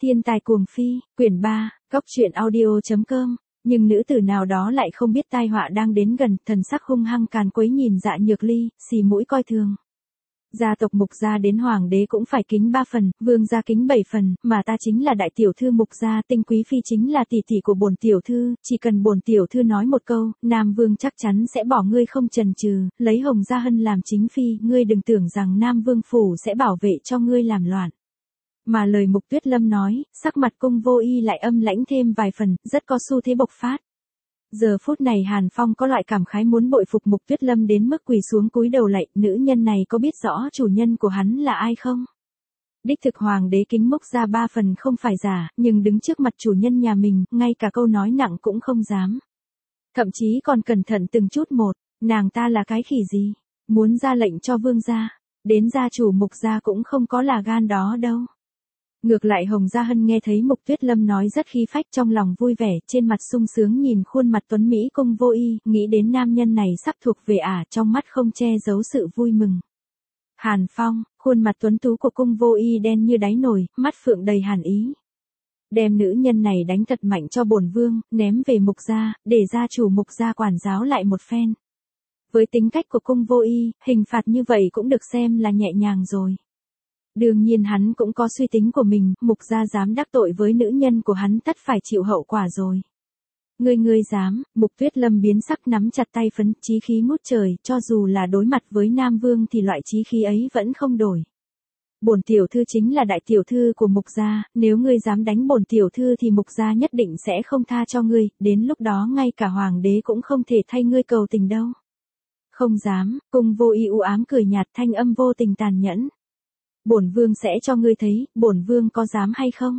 Thiên tài cuồng phi, quyển 3, góc truyện audio.com. Nhưng nữ tử nào đó lại không biết tai họa đang đến gần, thần sắc hung hăng càn quấy nhìn Dạ Nhược Ly, xì mũi coi thường. Gia tộc Mục gia đến hoàng đế cũng phải kính 3 phần, vương gia kính 7 phần, mà ta chính là đại tiểu thư Mục gia, Tinh quý phi chính là tỷ tỷ của bổn tiểu thư, chỉ cần bổn tiểu thư nói một câu, Nam vương chắc chắn sẽ bỏ ngươi không chần chừ, lấy Hồng Gia Hân làm chính phi, ngươi đừng tưởng rằng Nam vương phủ sẽ bảo vệ cho ngươi làm loạn. Mà lời Mục Tuyết Lâm nói, sắc mặt Cung Vô Y lại âm lãnh thêm vài phần, rất có xu thế bộc phát. Giờ phút này Hàn Phong có loại cảm khái muốn bội phục Mục Tuyết Lâm đến mức quỳ xuống cúi đầu lạy, nữ nhân này có biết rõ chủ nhân của hắn là ai không? Đích thực hoàng đế kính Mục gia 3 phần không phải giả, nhưng đứng trước mặt chủ nhân nhà mình, ngay cả câu nói nặng cũng không dám. Thậm chí còn cẩn thận từng chút một, nàng ta là cái khỉ gì? Muốn ra lệnh cho vương gia, đến gia chủ Mục gia cũng không có là gan đó đâu. Ngược lại Hồng Gia Hân nghe thấy Mục Tuyết Lâm nói rất khí phách, trong lòng vui vẻ, trên mặt sung sướng nhìn khuôn mặt tuấn Mỹ Cung Vô Y, nghĩ đến nam nhân này sắp thuộc về trong mắt không che giấu sự vui mừng. Hàn Phong, khuôn mặt tuấn tú của Cung Vô Y đen như đáy nồi, mắt phượng đầy hàn ý. Đem nữ nhân này đánh thật mạnh cho bổn vương, ném về Mục gia, để gia chủ Mục gia quản giáo lại một phen. Với tính cách của Cung Vô Y, hình phạt như vậy cũng được xem là nhẹ nhàng rồi. Đương nhiên hắn cũng có suy tính của mình, Mục gia dám đắc tội với nữ nhân của hắn tất phải chịu hậu quả rồi. Ngươi dám, Mục Tuyết Lâm biến sắc nắm chặt tay phấn, chí khí ngút trời, cho dù là đối mặt với Nam Vương thì loại chí khí ấy vẫn không đổi. Bổn tiểu thư chính là đại tiểu thư của Mục gia, nếu ngươi dám đánh bổn tiểu thư thì Mục gia nhất định sẽ không tha cho ngươi, đến lúc đó ngay cả hoàng đế cũng không thể thay ngươi cầu tình đâu. Không dám, Cung Vô Y u ám cười nhạt, thanh âm vô tình tàn nhẫn. Bổn vương sẽ cho ngươi thấy, bổn vương có dám hay không?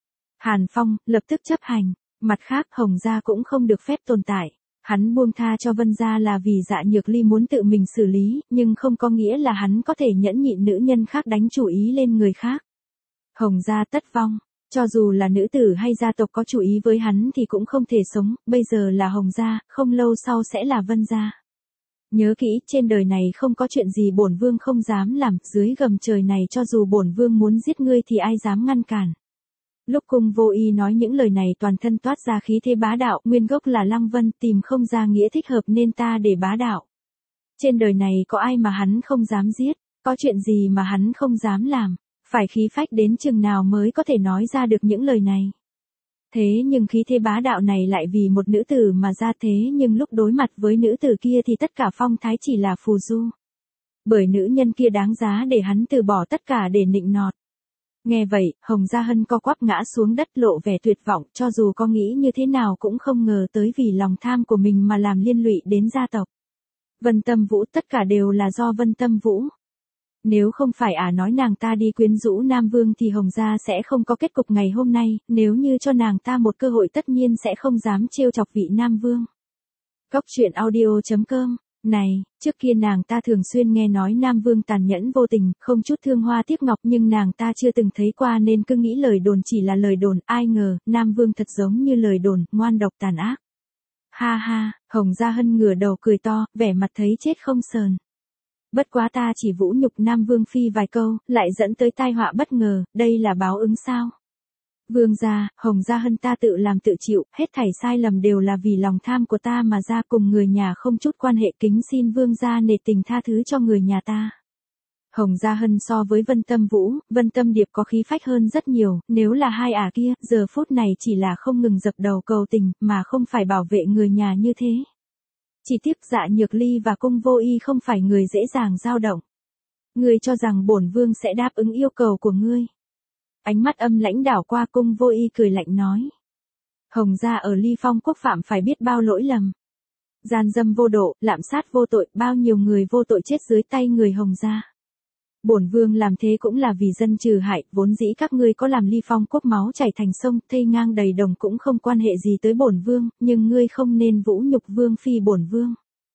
Hàn Phong, lập tức chấp hành. Mặt khác, Hồng gia cũng không được phép tồn tại. Hắn buông tha cho Vân gia là vì Dạ Nhược Ly muốn tự mình xử lý, nhưng không có nghĩa là hắn có thể nhẫn nhịn nữ nhân khác đánh chủ ý lên người khác. Hồng gia tất vong. Cho dù là nữ tử hay gia tộc có chủ ý với hắn thì cũng không thể sống, bây giờ là Hồng gia, không lâu sau sẽ là Vân gia. Nhớ kỹ, trên đời này không có chuyện gì bổn vương không dám làm, dưới gầm trời này cho dù bổn vương muốn giết ngươi thì ai dám ngăn cản. Lúc Cung Vô Y nói những lời này toàn thân toát ra khí thế bá đạo, nguyên gốc là Lăng Vân, tìm không ra nghĩa thích hợp nên ta để bá đạo. Trên đời này có ai mà hắn không dám giết, có chuyện gì mà hắn không dám làm, phải khí phách đến chừng nào mới có thể nói ra được những lời này. Thế nhưng khí thế bá đạo này lại vì một nữ tử mà ra, thế nhưng lúc đối mặt với nữ tử kia thì tất cả phong thái chỉ là phù du. Bởi nữ nhân kia đáng giá để hắn từ bỏ tất cả để nịnh nọt. Nghe vậy, Hồng Gia Hân co quắp ngã xuống đất lộ vẻ tuyệt vọng, cho dù có nghĩ như thế nào cũng không ngờ tới vì lòng tham của mình mà làm liên lụy đến gia tộc. Vân Tâm Vũ, tất cả đều là do Vân Tâm Vũ. Nếu không phải nói nàng ta đi quyến rũ Nam Vương thì Hồng gia sẽ không có kết cục ngày hôm nay, nếu như cho nàng ta một cơ hội tất nhiên sẽ không dám trêu chọc vị Nam Vương. Góc truyện audio.com. Này, trước kia nàng ta thường xuyên nghe nói Nam Vương tàn nhẫn vô tình, không chút thương hoa tiếc ngọc, nhưng nàng ta chưa từng thấy qua nên cứ nghĩ lời đồn chỉ là lời đồn, ai ngờ, Nam Vương thật giống như lời đồn, ngoan độc tàn ác. Ha ha, Hồng Gia Hân ngửa đầu cười to, vẻ mặt thấy chết không sờn. Bất quá ta chỉ vũ nhục Nam Vương phi vài câu, lại dẫn tới tai họa bất ngờ, đây là báo ứng sao? Vương gia, Hồng Gia Hân ta tự làm tự chịu, hết thảy sai lầm đều là vì lòng tham của ta mà ra, cùng người nhà không chút quan hệ, kính xin vương gia nể tình tha thứ cho người nhà ta. Hồng Gia Hân so với Vân Tâm Vũ, Vân Tâm Điệp có khí phách hơn rất nhiều, nếu là hai kia, giờ phút này chỉ là không ngừng dập đầu cầu tình, mà không phải bảo vệ người nhà như thế. Chỉ tiếc Dạ Nhược Ly và Cung Vô Y không phải người dễ dàng dao động. Ngươi cho rằng bổn vương sẽ đáp ứng yêu cầu của ngươi? Ánh mắt âm lãnh đảo qua, Cung Vô Y cười lạnh nói. Hồng gia ở Ly Phong quốc phạm phải biết bao lỗi lầm. Gian dâm vô độ, lạm sát vô tội, bao nhiêu người vô tội chết dưới tay người Hồng gia. Bổn vương làm thế cũng là vì dân trừ hại, vốn dĩ các ngươi có làm Ly Phong quốc máu chảy thành sông, thây ngang đầy đồng cũng không quan hệ gì tới bổn vương, nhưng ngươi không nên vũ nhục vương phi bổn vương.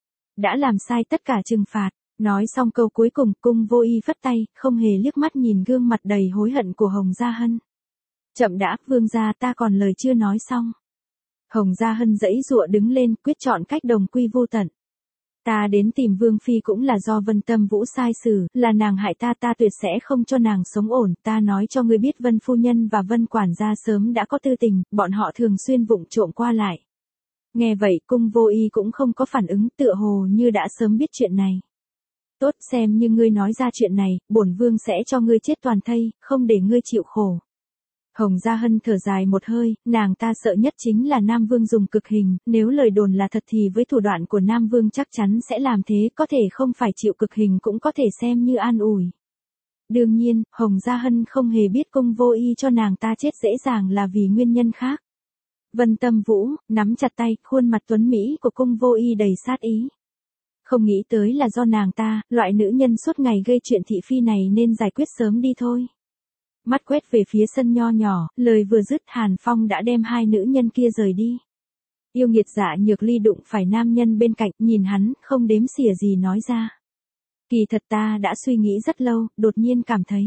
Đã làm sai tất cả trừng phạt. Nói xong câu cuối cùng, Cung Vô Y phất tay, không hề liếc mắt nhìn gương mặt đầy hối hận của Hồng Gia Hân. Chậm đã, vương gia, ta còn lời chưa nói xong. Hồng Gia Hân giãy giụa đứng lên, quyết chọn cách đồng quy vô tận. Ta đến tìm Vương Phi cũng là do Vân Tâm Vũ sai xử, là nàng hại ta, ta tuyệt sẽ không cho nàng sống ổn, ta nói cho ngươi biết Vân Phu Nhân và Vân Quản gia sớm đã có tư tình, bọn họ thường xuyên vụng trộm qua lại. Nghe vậy Cung Vô Y cũng không có phản ứng, tựa hồ như đã sớm biết chuyện này. Tốt, xem như ngươi nói ra chuyện này, bổn vương sẽ cho ngươi chết toàn thây, không để ngươi chịu khổ. Hồng Gia Hân thở dài một hơi, nàng ta sợ nhất chính là Nam Vương dùng cực hình, nếu lời đồn là thật thì với thủ đoạn của Nam Vương chắc chắn sẽ làm thế, có thể không phải chịu cực hình cũng có thể xem như an ủi. Đương nhiên, Hồng Gia Hân không hề biết Cung Vô Y cho nàng ta chết dễ dàng là vì nguyên nhân khác. Vân Tâm Vũ, nắm chặt tay, khuôn mặt tuấn Mỹ của Cung Vô Y đầy sát ý. Không nghĩ tới là do nàng ta, loại nữ nhân suốt ngày gây chuyện thị phi này nên giải quyết sớm đi thôi. Mắt quét về phía sân nho nhỏ, lời vừa dứt Hàn Phong đã đem hai nữ nhân kia rời đi. Yêu nghiệt Dạ Nhược Ly đụng phải nam nhân bên cạnh, nhìn hắn, không đếm xỉa gì nói ra. Kỳ thật ta đã suy nghĩ rất lâu, đột nhiên cảm thấy.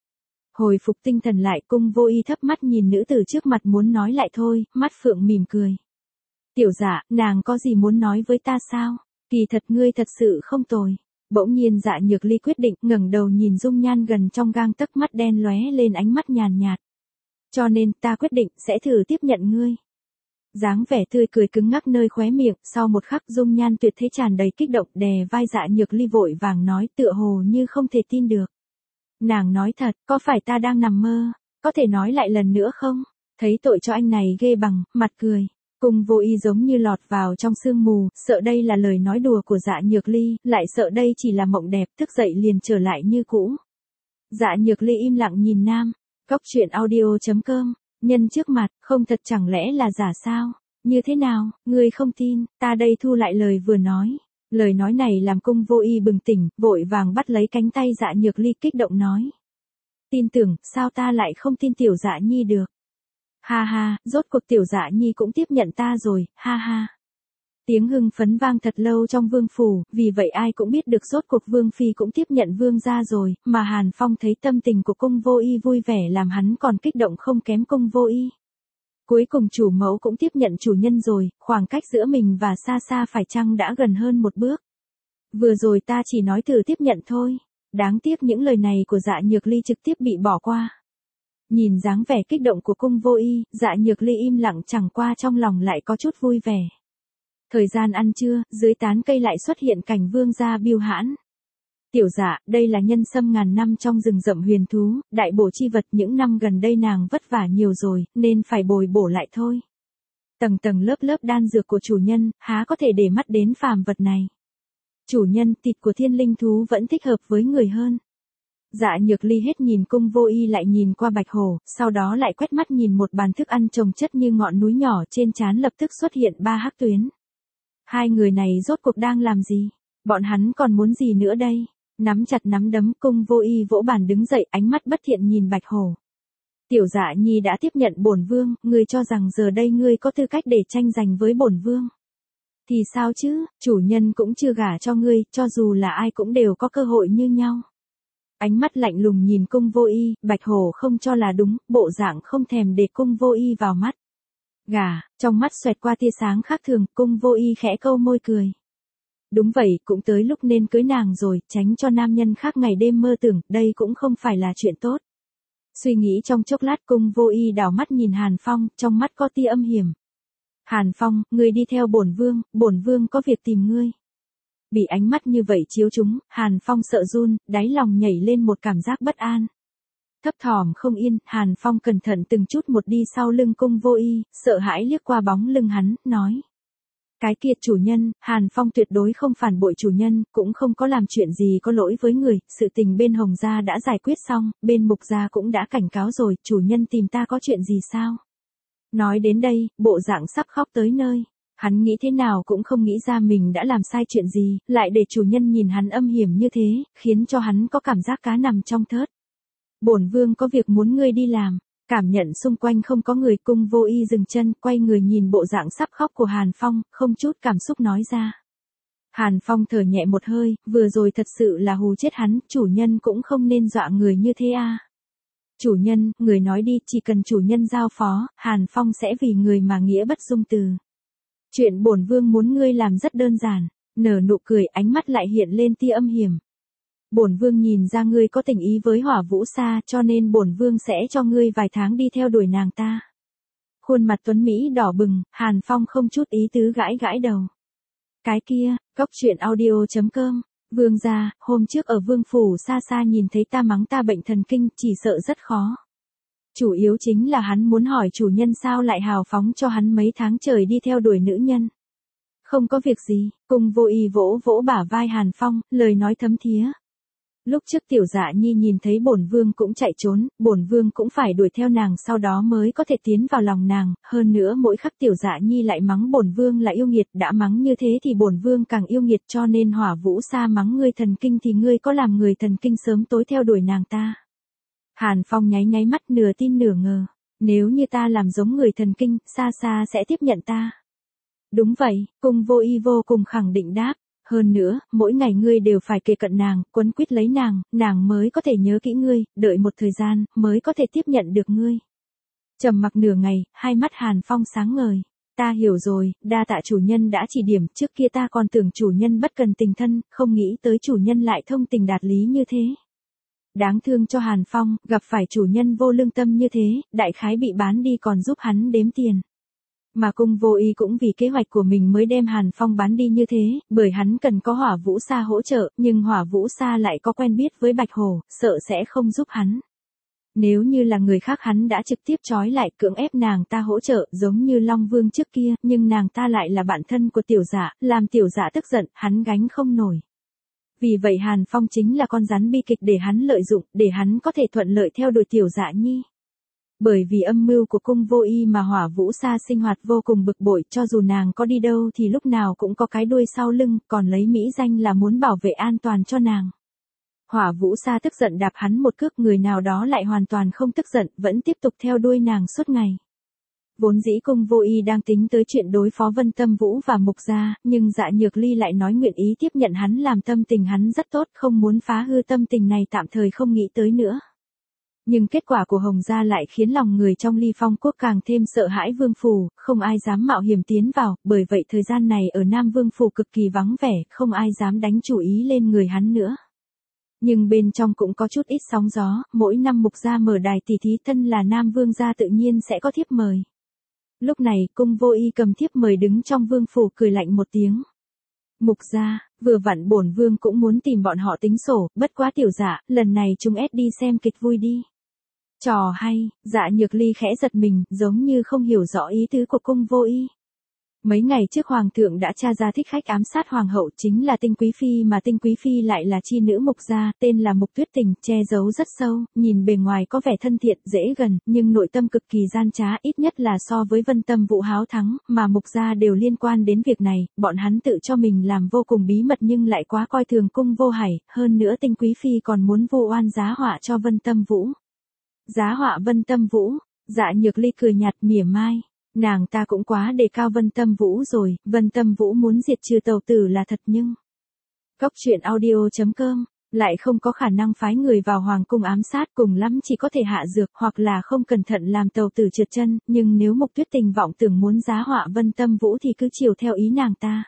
Hồi phục tinh thần lại, Cung Vô Y thấp mắt nhìn nữ tử trước mặt muốn nói lại thôi, mắt phượng mỉm cười. Tiểu Dạ, nàng có gì muốn nói với ta sao? Kỳ thật ngươi thật sự không tồi. Bỗng nhiên Dạ Nhược Ly quyết định ngẩng đầu nhìn dung nhan gần trong gang tấc, mắt đen lóe lên ánh mắt nhàn nhạt. Cho nên ta quyết định sẽ thử tiếp nhận ngươi. Dáng vẻ tươi cười cứng ngắc nơi khóe miệng, sau một khắc dung nhan tuyệt thế tràn đầy kích động đè vai Dạ Nhược Ly vội vàng nói tựa hồ như không thể tin được. Nàng nói thật, có phải ta đang nằm mơ, có thể nói lại lần nữa không? Thấy tội cho anh này ghê bằng, mặt cười. Cung Vô Y giống như lọt vào trong sương mù, sợ đây là lời nói đùa của Dạ Nhược Ly, lại sợ đây chỉ là mộng đẹp, thức dậy liền trở lại như cũ. Dạ Nhược Ly im lặng nhìn nam. Cóc truyện audio.com, nhân trước mặt, không thật chẳng lẽ là giả sao? Như thế nào, ngươi không tin, ta đây thu lại lời vừa nói. Lời nói này làm Cung Vô Y bừng tỉnh, vội vàng bắt lấy cánh tay Dạ Nhược Ly kích động nói. Tin tưởng, sao ta lại không tin tiểu Dạ Nhi được? Ha ha, rốt cuộc tiểu Dạ Nhi cũng tiếp nhận ta rồi, ha ha. Tiếng hưng phấn vang thật lâu trong vương phủ, vì vậy ai cũng biết được rốt cuộc Vương Phi cũng tiếp nhận vương gia rồi, mà Hàn Phong thấy tâm tình của Cung Vô Y vui vẻ làm hắn còn kích động không kém Cung Vô Y. Cuối cùng chủ mẫu cũng tiếp nhận chủ nhân rồi, khoảng cách giữa mình và xa xa phải chăng đã gần hơn một bước. Vừa rồi ta chỉ nói thử tiếp nhận thôi, đáng tiếc những lời này của Dạ Nhược Ly trực tiếp bị bỏ qua. Nhìn dáng vẻ kích động của Cung Vô Y, Dạ Nhược Ly im lặng chẳng qua trong lòng lại có chút vui vẻ. Thời gian ăn trưa, dưới tán cây lại xuất hiện cảnh vương gia Bưu Hãn. Tiểu Dạ, đây là nhân sâm ngàn năm trong rừng rậm huyền thú, đại bổ chi vật, những năm gần đây nàng vất vả nhiều rồi, nên phải bồi bổ lại thôi. Tầng tầng lớp lớp đan dược của chủ nhân, há có thể để mắt đến phàm vật này. Chủ nhân, thịt của thiên linh thú vẫn thích hợp với người hơn. Dạ Nhược Ly hết nhìn Cung Vô Y lại nhìn qua Bạch Hổ, sau đó lại quét mắt nhìn một bàn thức ăn chồng chất như ngọn núi nhỏ, trên trán lập tức xuất hiện 3 hắc tuyến. Hai người này rốt cuộc đang làm gì? Bọn hắn còn muốn gì nữa đây? Nắm chặt nắm đấm, Cung Vô Y vỗ bàn đứng dậy, ánh mắt bất thiện nhìn Bạch Hổ. Tiểu Dạ Nhi đã tiếp nhận bổn vương, ngươi cho rằng giờ đây ngươi có tư cách để tranh giành với bổn vương? Thì sao chứ, chủ nhân cũng chưa gả cho ngươi, cho dù là ai cũng đều có cơ hội như nhau. Ánh mắt lạnh lùng nhìn Cung Vô Y, Bạch Hổ không cho là đúng, bộ dạng không thèm để Cung Vô Y vào mắt. Gả, trong mắt xoẹt qua tia sáng khác thường, Cung Vô Y khẽ câu môi cười. Đúng vậy, cũng tới lúc nên cưới nàng rồi, tránh cho nam nhân khác ngày đêm mơ tưởng, đây cũng không phải là chuyện tốt. Suy nghĩ trong chốc lát, Cung Vô Y đảo mắt nhìn Hàn Phong, trong mắt có tia âm hiểm. Hàn Phong, ngươi đi theo bổn vương có việc tìm ngươi. Bị ánh mắt như vậy chiếu chúng, Hàn Phong sợ run, đáy lòng nhảy lên một cảm giác bất an. Thấp thỏm không yên, Hàn Phong cẩn thận từng chút một đi sau lưng Cung Vô Y, sợ hãi liếc qua bóng lưng hắn, nói. Cái kia chủ nhân, Hàn Phong tuyệt đối không phản bội chủ nhân, cũng không có làm chuyện gì có lỗi với người, sự tình bên Hồng gia đã giải quyết xong, bên Mục gia cũng đã cảnh cáo rồi, chủ nhân tìm ta có chuyện gì sao? Nói đến đây, bộ dạng sắp khóc tới nơi. Hắn nghĩ thế nào cũng không nghĩ ra mình đã làm sai chuyện gì, lại để chủ nhân nhìn hắn âm hiểm như thế, khiến cho hắn có cảm giác cá nằm trong thớt. Bổn vương có việc muốn ngươi đi làm. Cảm nhận xung quanh không có người, Cung Vô Y dừng chân, quay người nhìn bộ dạng sắp khóc của Hàn Phong, không chút cảm xúc nói ra. Hàn Phong thở nhẹ một hơi, vừa rồi thật sự là hù chết hắn, chủ nhân cũng không nên dọa người như thế à. Chủ nhân, người nói đi, chỉ cần chủ nhân giao phó, Hàn Phong sẽ vì người mà nghĩa bất dung từ. Chuyện bổn vương muốn ngươi làm rất đơn giản. nở nụ cười, ánh mắt lại hiện lên tia âm hiểm. Bổn vương nhìn ra ngươi có tình ý với Hỏa Vũ Sa, cho nên bổn vương sẽ cho ngươi vài tháng đi theo đuổi nàng ta. Khuôn mặt tuấn Mỹ đỏ bừng, Hàn Phong không chút ý tứ gãi gãi đầu. Cái kia, cóc truyện audio.com, vương gia, hôm trước ở vương phủ xa xa nhìn thấy ta mắng ta bệnh thần kinh, chỉ sợ rất khó. Chủ yếu chính là hắn muốn hỏi chủ nhân sao lại hào phóng cho hắn mấy tháng trời đi theo đuổi nữ nhân. Không có việc gì, Cung Vô Y vỗ vỗ bả vai Hàn Phong, lời nói thấm thía. Lúc trước Tiểu Dạ Nhi nhìn thấy bổn vương cũng chạy trốn, bổn vương cũng phải đuổi theo nàng sau đó mới có thể tiến vào lòng nàng, hơn nữa mỗi khắc Tiểu Dạ Nhi lại mắng bổn vương là yêu nghiệt, đã mắng như thế thì bổn vương càng yêu nghiệt, cho nên Hỏa Vũ Sa mắng ngươi thần kinh thì ngươi có làm người thần kinh sớm tối theo đuổi nàng ta. Hàn Phong nháy nháy mắt nửa tin nửa ngờ, nếu như ta làm giống người thần kinh, xa xa sẽ tiếp nhận ta. Đúng vậy, Cung Vô Y vô cùng khẳng định đáp. Hơn nữa, mỗi ngày ngươi đều phải kề cận nàng, quấn quýt lấy nàng mới có thể nhớ kỹ ngươi, đợi một thời gian, mới có thể tiếp nhận được ngươi. Trầm mặc nửa ngày, hai mắt Hàn Phong sáng ngời. Ta hiểu rồi, đa tạ chủ nhân đã chỉ điểm, trước kia ta còn tưởng chủ nhân bất cần tình thân, không nghĩ tới chủ nhân lại thông tình đạt lý như thế. Đáng thương cho Hàn Phong, gặp phải chủ nhân vô lương tâm như thế, đại khái bị bán đi còn giúp hắn đếm tiền. Mà Cung Vô Y cũng vì kế hoạch của mình mới đem Hàn Phong bán đi như thế, bởi hắn cần có Hỏa Vũ Sa hỗ trợ, nhưng Hỏa Vũ Sa lại có quen biết với Bạch Hổ, sợ sẽ không giúp hắn. Nếu như là người khác hắn đã trực tiếp trói lại cưỡng ép nàng ta hỗ trợ giống như Long Vương trước kia, nhưng nàng ta lại là bạn thân của Tiểu Dạ, làm Tiểu Dạ tức giận, hắn gánh không nổi. Vì vậy Hàn Phong chính là con rắn bi kịch để hắn lợi dụng, để hắn có thể thuận lợi theo đuổi Tiểu Dạ Nhi. Bởi vì âm mưu của Cung Vô Y mà Hỏa Vũ Sa sinh hoạt vô cùng bực bội, cho dù nàng có đi đâu thì lúc nào cũng có cái đuôi sau lưng, còn lấy mỹ danh là muốn bảo vệ an toàn cho nàng. Hỏa Vũ Sa tức giận đạp hắn một cước, người nào đó lại hoàn toàn không tức giận, vẫn tiếp tục theo đuôi nàng suốt ngày. Vốn dĩ Cung Vô Y đang tính tới chuyện đối phó Vân Tâm Vũ và Mục Gia, nhưng Dạ Nhược Ly lại nói nguyện ý tiếp nhận hắn làm tâm tình hắn rất tốt, không muốn phá hư tâm tình này, tạm thời không nghĩ tới nữa. Nhưng kết quả của Hồng Gia lại khiến lòng người trong Ly Phong Quốc càng thêm sợ hãi Vương Phủ, không ai dám mạo hiểm tiến vào, bởi vậy thời gian này ở Nam Vương Phủ cực kỳ vắng vẻ, không ai dám đánh chủ ý lên người hắn nữa. Nhưng bên trong cũng có chút ít sóng gió, mỗi năm Mục Gia mở đài tỷ thí, thân là Nam Vương Gia tự nhiên sẽ có thiếp mời. Lúc này, Cung Vô Y cầm thiếp mời đứng trong Vương Phủ cười lạnh một tiếng. Mục Gia, vừa vặn bổn vương cũng muốn tìm bọn họ tính sổ, bất quá Tiểu Dạ, lần này chúng ép đi xem kịch vui đi. Trò hay, Dạ Nhược Ly khẽ giật mình, giống như không hiểu rõ ý tứ của Cung Vô Y. Mấy ngày trước Hoàng thượng đã tra ra thích khách ám sát Hoàng hậu chính là Tinh Quý Phi, mà Tinh Quý Phi lại là chi nữ Mục Gia, tên là Mục Tuyết Tình, che giấu rất sâu, nhìn bề ngoài có vẻ thân thiện, dễ gần, nhưng nội tâm cực kỳ gian trá, ít nhất là so với Vân Tâm Vũ háo thắng, mà Mục Gia đều liên quan đến việc này, bọn hắn tự cho mình làm vô cùng bí mật nhưng lại quá coi thường Cung Vô Hải, hơn nữa Tinh Quý Phi còn muốn vu oan giá họa cho Vân Tâm Vũ. Giá họa Vân Tâm Vũ? Dạ Nhược Ly cười nhạt mỉa mai. Nàng ta cũng quá đề cao Vân Tâm Vũ rồi, Vân Tâm Vũ muốn diệt trừ tàu tử là thật nhưng... Cóc truyện audio.com, lại không có khả năng phái người vào Hoàng cung ám sát, cùng lắm chỉ có thể hạ dược hoặc là không cẩn thận làm tàu tử trượt chân, nhưng nếu Mục Tuyết Tình vọng tưởng muốn giá họa Vân Tâm Vũ thì cứ chiều theo ý nàng ta.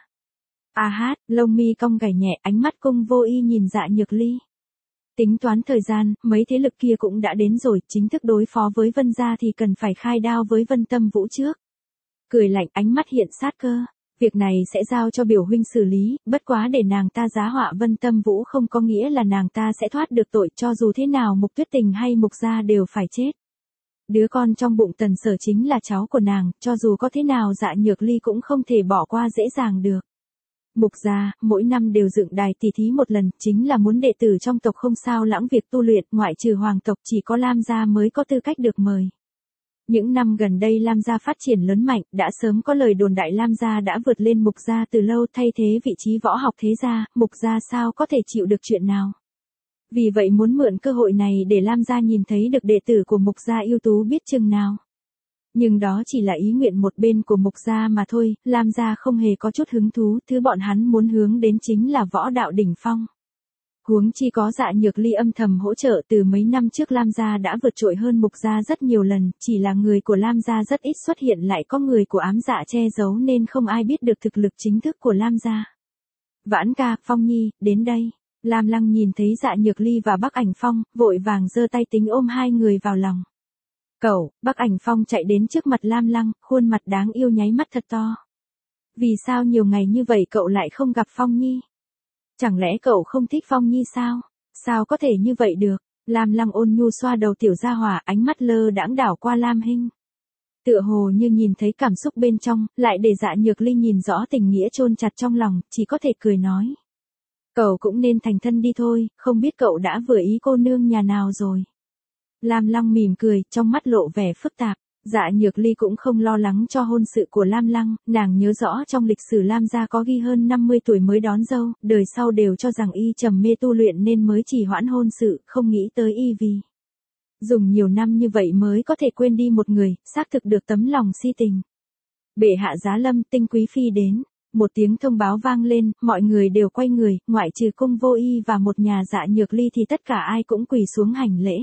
A hát, lông mi cong gảy nhẹ, ánh mắt Cung Vô Y nhìn Dạ Nhược Ly. Tính toán thời gian, mấy thế lực kia cũng đã đến rồi, chính thức đối phó với Vân Gia thì cần phải khai đao với Vân Tâm Vũ trước. Cười lạnh, ánh mắt hiện sát cơ. Việc này sẽ giao cho biểu huynh xử lý, bất quá để nàng ta giá họa Vân Tâm Vũ không có nghĩa là nàng ta sẽ thoát được tội, cho dù thế nào Mục Tuyết Tình hay Mục Gia đều phải chết. Đứa con trong bụng Tần Sở chính là cháu của nàng, cho dù có thế nào Dạ Nhược Ly cũng không thể bỏ qua dễ dàng được. Mục Gia, mỗi năm đều dựng đài tỷ thí một lần, chính là muốn đệ tử trong tộc không sao lãng việc tu luyện, ngoại trừ hoàng tộc chỉ có Lam Gia mới có tư cách được mời. Những năm gần đây Lam Gia phát triển lớn mạnh, đã sớm có lời đồn đại Lam Gia đã vượt lên Mục Gia từ lâu, thay thế vị trí võ học thế gia, Mục Gia sao có thể chịu được chuyện nào. Vì vậy muốn mượn cơ hội này để Lam Gia nhìn thấy được đệ tử của Mục Gia ưu tú biết chừng nào. Nhưng đó chỉ là ý nguyện một bên của Mục Gia mà thôi, Lam Gia không hề có chút hứng thú, thứ bọn hắn muốn hướng đến chính là võ đạo đỉnh phong. Huống chi có Dạ Nhược Ly âm thầm hỗ trợ, từ mấy năm trước Lam Gia đã vượt trội hơn Mục Gia rất nhiều lần, chỉ là người của Lam Gia rất ít xuất hiện, lại có người của Ám Dạ che giấu nên không ai biết được thực lực chính thức của Lam Gia. Vãn ca, Phong Nhi, đến đây. Lam Lăng nhìn thấy Dạ Nhược Ly và Bắc Ảnh Phong, vội vàng giơ tay tính ôm hai người vào lòng. Cậu, Bắc Ảnh Phong chạy đến trước mặt Lam Lăng, khuôn mặt đáng yêu nháy mắt thật to. Vì sao nhiều ngày như vậy cậu lại không gặp Phong Nhi? Chẳng lẽ cậu không thích Phong Nhi sao? Sao có thể như vậy được? Lam Lăng ôn nhu xoa đầu tiểu gia hỏa, ánh mắt lơ đãng đảo qua Lam Hinh. Tựa hồ như nhìn thấy cảm xúc bên trong, lại để Dạ Nhược Ly nhìn rõ tình nghĩa chôn chặt trong lòng, chỉ có thể cười nói. Cậu cũng nên thành thân đi thôi, không biết cậu đã vừa ý cô nương nhà nào rồi. Lam Lăng mỉm cười, trong mắt lộ vẻ phức tạp. Dạ Nhược Ly cũng không lo lắng cho hôn sự của Lam Lăng, nàng nhớ rõ trong lịch sử Lam gia có ghi hơn 50 tuổi mới đón dâu, đời sau đều cho rằng y trầm mê tu luyện nên mới trì hoãn hôn sự, không nghĩ tới y vì dùng nhiều năm như vậy mới có thể quên đi một người, xác thực được tấm lòng si tình. Bệ hạ giá lâm, Tinh Quý Phi đến. Một tiếng thông báo vang lên, mọi người đều quay người, ngoại trừ Cung Vô Y và một nhà Dạ Nhược Ly thì tất cả ai cũng quỳ xuống hành lễ.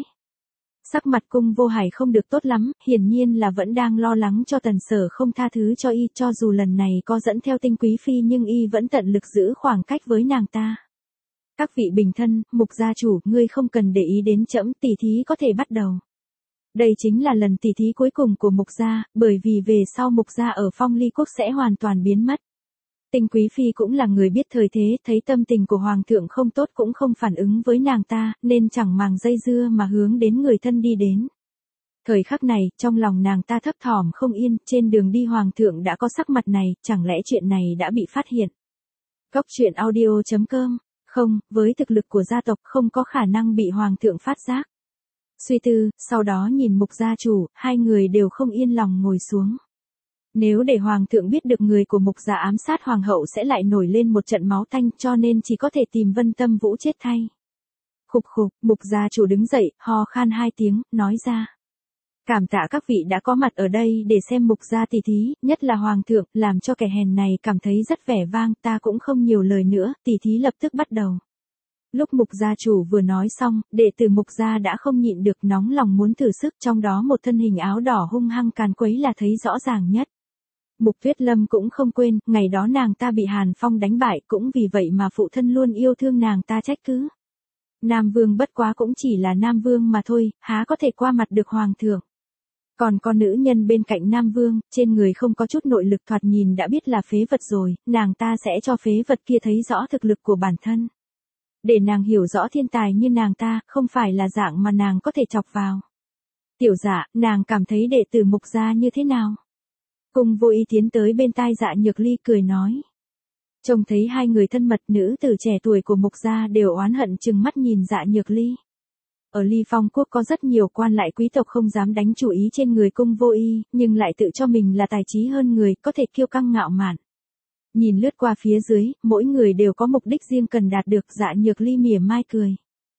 Sắc mặt Cung Vô Hải không được tốt lắm, hiển nhiên là vẫn đang lo lắng cho Tần Sở không tha thứ cho y, cho dù lần này có dẫn theo Tinh Quý Phi nhưng y vẫn tận lực giữ khoảng cách với nàng ta. Các vị bình thân, Mục gia chủ, ngươi không cần để ý đến trẫm, tỷ thí có thể bắt đầu. Đây chính là lần tỷ thí cuối cùng của Mục gia, bởi vì về sau Mục gia ở Phong Ly Quốc sẽ hoàn toàn biến mất. Tinh Quý Phi cũng là người biết thời thế, thấy tâm tình của Hoàng thượng không tốt cũng không phản ứng với nàng ta, nên chẳng màng dây dưa mà hướng đến người thân đi đến. Thời khắc này, trong lòng nàng ta thấp thỏm không yên, trên đường đi Hoàng thượng đã có sắc mặt này, chẳng lẽ chuyện này đã bị phát hiện. Cốc truyện audio.com. Không, với thực lực của gia tộc không có khả năng bị Hoàng thượng phát giác. Suy tư, sau đó nhìn Mục gia chủ, hai người đều không yên lòng ngồi xuống. Nếu để Hoàng thượng biết được người của Mục gia ám sát Hoàng hậu sẽ lại nổi lên một trận máu tanh, cho nên chỉ có thể tìm Vân Tâm Vũ chết thay. Khục khục, Mục gia chủ đứng dậy, ho khan hai tiếng, nói ra. Cảm tạ các vị đã có mặt ở đây để xem Mục gia tỷ thí, nhất là Hoàng thượng, làm cho kẻ hèn này cảm thấy rất vẻ vang, ta cũng không nhiều lời nữa, tỷ thí lập tức bắt đầu. Lúc Mục gia chủ vừa nói xong, đệ tử Mục gia đã không nhịn được nóng lòng muốn thử sức, trong đó một thân hình áo đỏ hung hăng càn quấy là thấy rõ ràng nhất. Mục Tuyết Lâm cũng không quên, ngày đó nàng ta bị Hàn Phong đánh bại, cũng vì vậy mà phụ thân luôn yêu thương nàng ta trách cứ. Nam Vương bất quá cũng chỉ là Nam Vương mà thôi, há có thể qua mặt được Hoàng thượng. Còn con nữ nhân bên cạnh Nam Vương, trên người không có chút nội lực, thoạt nhìn đã biết là phế vật rồi, nàng ta sẽ cho phế vật kia thấy rõ thực lực của bản thân. Để nàng hiểu rõ thiên tài như nàng ta, không phải là dạng mà nàng có thể chọc vào. Tiểu Dạ, nàng cảm thấy đệ tử Mục gia như thế nào? Cung Vô Y tiến tới bên tai Dạ Nhược Ly cười nói. Trông thấy hai người thân mật, nữ tử trẻ tuổi của Mục gia đều oán hận chừng mắt nhìn Dạ Nhược Ly. Ở Ly Phong quốc có rất nhiều quan lại quý tộc không dám đánh chủ ý trên người Cung Vô Y, nhưng lại tự cho mình là tài trí hơn người, có thể kiêu căng ngạo mạn. Nhìn lướt qua phía dưới, mỗi người đều có mục đích riêng cần đạt được, Dạ Nhược Ly mỉa mai cười.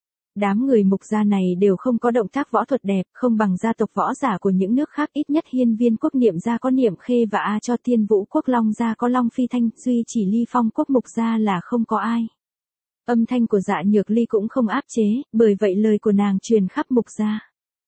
Đám người Mục gia này đều không có động tác võ thuật đẹp, không bằng gia tộc võ giả của những nước khác, ít nhất Hiên Viên quốc Niệm gia có Niệm Khê và A cho Thiên Vũ quốc Long gia có Long Phi Thanh, duy chỉ Ly Phong quốc Mục gia là không có ai. Âm thanh của Dạ Nhược Ly cũng không áp chế, bởi vậy lời của nàng truyền khắp Mục gia.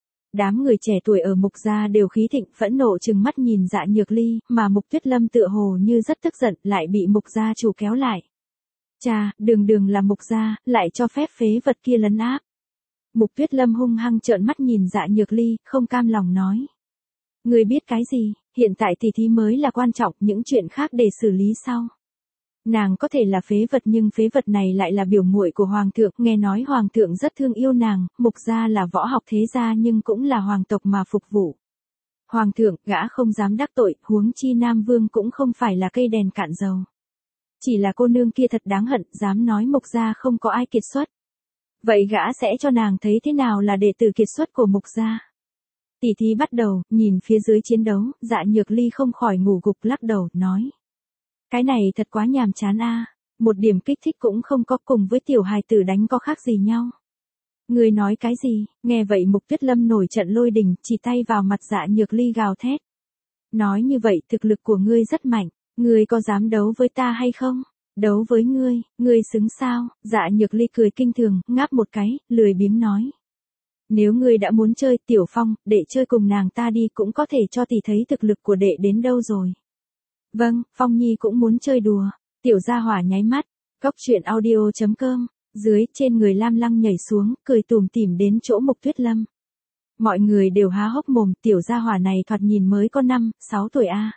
Đám người trẻ tuổi ở Mục gia đều khí thịnh, phẫn nộ trừng mắt nhìn Dạ Nhược Ly, mà Mục Tuyết Lâm tựa hồ như rất tức giận, lại bị Mục gia chủ kéo lại. Cha, đường là Mục gia, lại cho phép phế vật kia lấn áp. Mục Tuyết Lâm hung hăng trợn mắt nhìn Dạ Nhược Ly, không cam lòng nói. Người biết cái gì, hiện tại tỷ thí mới là quan trọng, những chuyện khác để xử lý sau. Nàng có thể là phế vật nhưng phế vật này lại là biểu muội của Hoàng thượng, nghe nói Hoàng thượng rất thương yêu nàng, Mục gia là võ học thế gia nhưng cũng là hoàng tộc mà phục vụ. Hoàng thượng, gã không dám đắc tội, huống chi Nam Vương cũng không phải là cây đèn cạn dầu. Chỉ là cô nương kia thật đáng hận, dám nói Mục gia không có ai kiệt xuất. Vậy gã sẽ cho nàng thấy thế nào là đệ tử kiệt xuất của Mục gia. Tỷ thí bắt đầu, nhìn phía dưới chiến đấu, Dạ Nhược Ly không khỏi ngủ gục lắc đầu, nói. Cái này thật quá nhàm chán a, một điểm kích thích cũng không có, cùng với tiểu hài tử đánh có khác gì nhau. Người nói cái gì, nghe vậy Mục Tuyết Lâm nổi trận lôi đình, chỉ tay vào mặt Dạ Nhược Ly gào thét. Nói như vậy thực lực của ngươi rất mạnh, ngươi có dám đấu với ta hay không? Đấu với ngươi xứng sao? Dạ Nhược Ly cười kinh thường, ngáp một cái, lười biếng nói. Nếu ngươi đã muốn chơi, Tiểu Phong, đệ chơi cùng nàng ta đi, cũng có thể cho tỷ thấy thực lực của đệ đến đâu rồi. Vâng, Phong Nhi cũng muốn chơi đùa. Tiểu gia hỏa nháy mắt. Cóc truyện audio.com, dưới trên người Lam Lăng nhảy xuống, cười tủm tỉm đến chỗ Mục Tuyết Lâm. Mọi người đều há hốc mồm, tiểu gia hỏa này thoạt nhìn mới có 5, 6 tuổi a.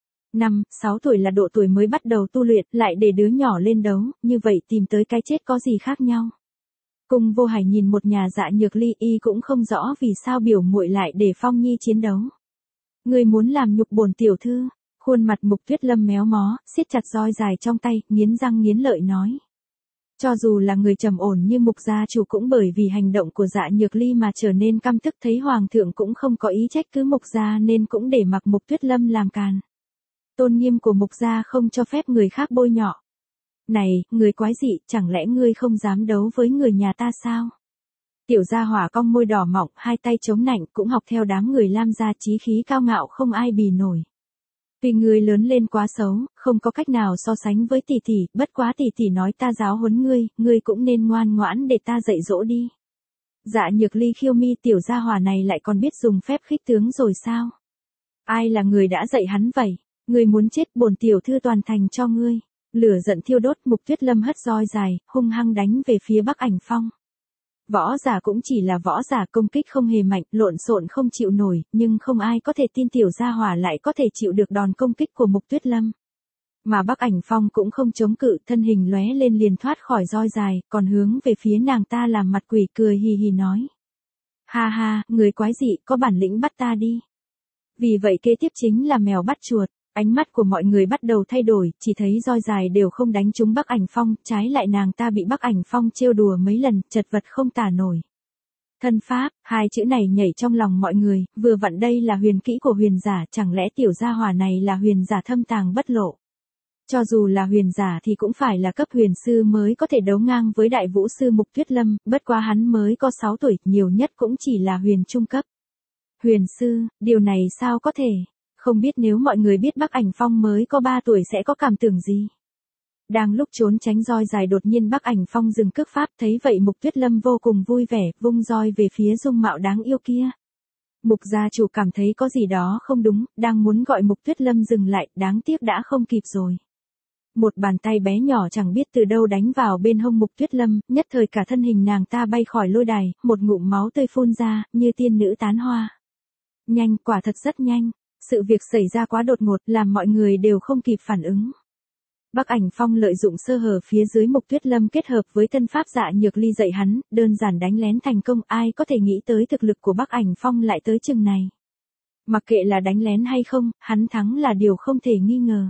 5, 6 tuổi là độ tuổi mới bắt đầu tu luyện, lại để đứa nhỏ lên đấu, như vậy tìm tới cái chết có gì khác nhau. Cung Vô Hải nhìn một nhà Dạ Nhược Ly, y cũng không rõ vì sao biểu muội lại để Phong Nhi chiến đấu. Ngươi muốn làm nhục bổn tiểu thư? Khuôn mặt Mục Tuyết Lâm méo mó, siết chặt roi dài trong tay, nghiến răng nghiến lợi nói. Cho dù là người trầm ổn như Mục gia chủ cũng bởi vì hành động của Dạ Nhược Ly mà trở nên căm tức, thấy hoàng thượng cũng không có ý trách cứ Mục gia nên cũng để mặc Mục Tuyết Lâm làm càn. Tôn nghiêm của Mục gia không cho phép người khác bôi nhọ. Này, người quái dị, chẳng lẽ ngươi không dám đấu với người nhà ta sao? Tiểu gia hỏa cong môi đỏ mọng, hai tay chống nạnh, cũng học theo đám người Lam gia chí khí cao ngạo không ai bì nổi. Vì ngươi lớn lên quá xấu, không có cách nào so sánh với tỷ tỷ, bất quá tỷ tỷ nói ta giáo huấn ngươi, ngươi cũng nên ngoan ngoãn để ta dạy dỗ đi. Dạ Nhược Ly khiêu mi, tiểu gia hỏa này lại còn biết dùng phép khích tướng rồi sao? Ai là người đã dạy hắn vậy? Ngươi muốn chết, bổn tiểu thư toàn thành cho ngươi. Lửa giận thiêu đốt, Mục Tuyết Lâm hất roi dài, hung hăng đánh về phía Bắc Ảnh Phong. Võ giả cũng chỉ là võ giả, công kích không hề mạnh, lộn xộn không chịu nổi, nhưng không ai có thể tin tiểu gia hỏa lại có thể chịu được đòn công kích của Mục Tuyết Lâm. Mà Bắc Ảnh Phong cũng không chống cự, thân hình lóe lên liền thoát khỏi roi dài, còn hướng về phía nàng ta làm mặt quỷ, cười hì hì nói. Ha ha, người quái dị, có bản lĩnh bắt ta đi. Vì vậy kế tiếp chính là mèo bắt chuột. Ánh mắt của mọi người bắt đầu thay đổi, chỉ thấy roi dài đều không đánh trúng Bắc Ảnh Phong, trái lại nàng ta bị Bắc Ảnh Phong trêu đùa mấy lần, chật vật không tả nổi. Thân pháp, hai chữ này nhảy trong lòng mọi người, vừa vặn đây là huyền kỹ của huyền giả, chẳng lẽ tiểu gia hỏa này là huyền giả thâm tàng bất lộ. Cho dù là huyền giả thì cũng phải là cấp huyền sư mới có thể đấu ngang với đại vũ sư Mục Tuyết Lâm, bất quá hắn mới có 6 tuổi, nhiều nhất cũng chỉ là huyền trung cấp. Huyền sư, điều này sao có thể? Không biết nếu mọi người biết Bắc Ảnh Phong mới có 3 tuổi sẽ có cảm tưởng gì. Đang lúc trốn tránh roi dài đột nhiên Bắc Ảnh Phong dừng cước pháp, thấy vậy Mục Tuyết Lâm vô cùng vui vẻ, vung roi về phía dung mạo đáng yêu kia. Mục gia chủ cảm thấy có gì đó không đúng, đang muốn gọi Mục Tuyết Lâm dừng lại, đáng tiếc đã không kịp rồi. Một bàn tay bé nhỏ chẳng biết từ đâu đánh vào bên hông Mục Tuyết Lâm, nhất thời cả thân hình nàng ta bay khỏi lôi đài, một ngụm máu tươi phun ra, như tiên nữ tán hoa. Nhanh, quả thật rất nhanh. Sự việc xảy ra quá đột ngột, làm mọi người đều không kịp phản ứng. Bắc Ảnh Phong lợi dụng sơ hở phía dưới Mục Tuyết Lâm kết hợp với thân pháp Dạ Nhược Ly dạy hắn, đơn giản đánh lén thành công, ai có thể nghĩ tới thực lực của Bắc Ảnh Phong lại tới chừng này. Mặc kệ là đánh lén hay không, hắn thắng là điều không thể nghi ngờ.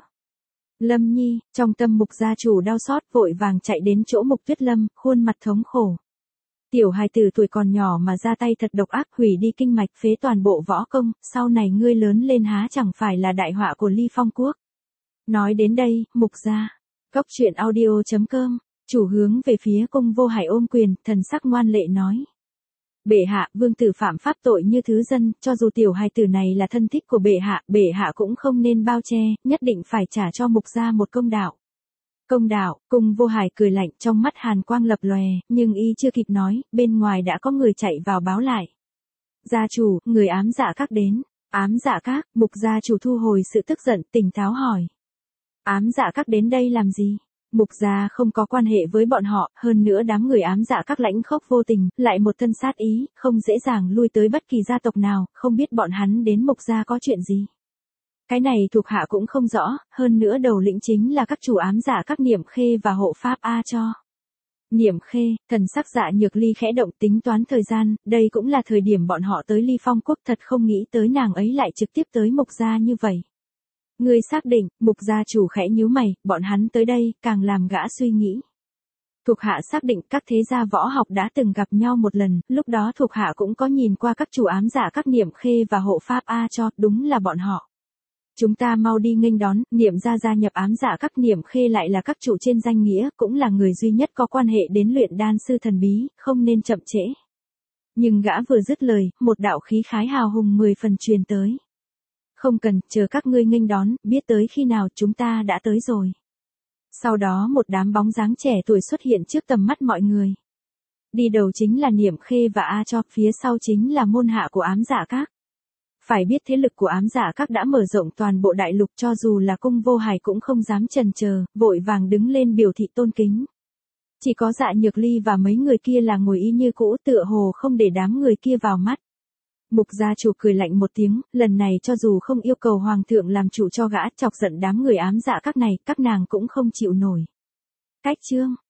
Lâm Nhi, trong tâm Mục gia chủ đau xót, vội vàng chạy đến chỗ Mục Tuyết Lâm, khuôn mặt thống khổ. Tiểu hài tử tuổi còn nhỏ mà ra tay thật độc ác, hủy đi kinh mạch, phế toàn bộ võ công, sau này ngươi lớn lên há chẳng phải là đại họa của Ly Phong quốc. Nói đến đây, Mục gia, Cóc truyện audio.com, chủ hướng về phía Cung Vô Hải ôm quyền, thần sắc ngoan lệ nói. Bệ hạ, vương tử phạm pháp tội như thứ dân, cho dù tiểu hài tử này là thân thích của bệ hạ cũng không nên bao che, nhất định phải trả cho Mục gia một công đạo. Công đạo, Cung Vô Hải cười lạnh, trong mắt hàn quang lập lòe, nhưng y chưa kịp nói, bên ngoài đã có người chạy vào báo lại. Gia chủ, người ám dạ các đến. Ám dạ các, Mục gia chủ thu hồi sự tức giận, tỉnh táo hỏi. Ám dạ các đến đây làm gì? Mục gia không có quan hệ với bọn họ, hơn nữa đám người ám dạ các lãnh khốc vô tình, lại một thân sát ý, không dễ dàng lui tới bất kỳ gia tộc nào, không biết bọn hắn đến Mục gia có chuyện gì. Cái này thuộc hạ cũng không rõ, hơn nữa đầu lĩnh chính là các chủ ám dạ các Niệm Khê và hộ pháp A Cho. Niệm Khê, thần sắc Dạ Nhược Ly khẽ động, tính toán thời gian, đây cũng là thời điểm bọn họ tới Ly Phong quốc, thật không nghĩ tới nàng ấy lại trực tiếp tới Mục gia như vậy. Ngươi xác định, Mục gia chủ khẽ nhíu mày, bọn hắn tới đây, càng làm gã suy nghĩ. Thuộc hạ xác định các thế gia võ học đã từng gặp nhau một lần, lúc đó thuộc hạ cũng có nhìn qua các chủ ám dạ các Niệm Khê và hộ pháp A Cho, đúng là bọn họ. Chúng ta mau đi nghênh đón, Niệm gia gia nhập ám dạ các Niệm Khê lại là các chủ trên danh nghĩa, cũng là người duy nhất có quan hệ đến luyện đan sư thần bí, không nên chậm trễ. Nhưng gã vừa dứt lời, một đạo khí khái hào hùng 10 phần truyền tới. Không cần, chờ các ngươi nghênh đón, biết tới khi nào chúng ta đã tới rồi. Sau đó một đám bóng dáng trẻ tuổi xuất hiện trước tầm mắt mọi người. Đi đầu chính là Niệm Khê và A Cho, phía sau chính là môn hạ của ám dạ các. Phải biết thế lực của ám dạ các đã mở rộng toàn bộ đại lục, cho dù là Cung Vô Hải cũng không dám chần chờ, vội vàng đứng lên biểu thị tôn kính. Chỉ có Dạ Nhược Ly và mấy người kia là ngồi y như cũ, tựa hồ không để đám người kia vào mắt. Mục gia chủ cười lạnh một tiếng, lần này cho dù không yêu cầu hoàng thượng làm chủ cho gã, chọc giận đám người ám dạ các này, các nàng cũng không chịu nổi. Cách chương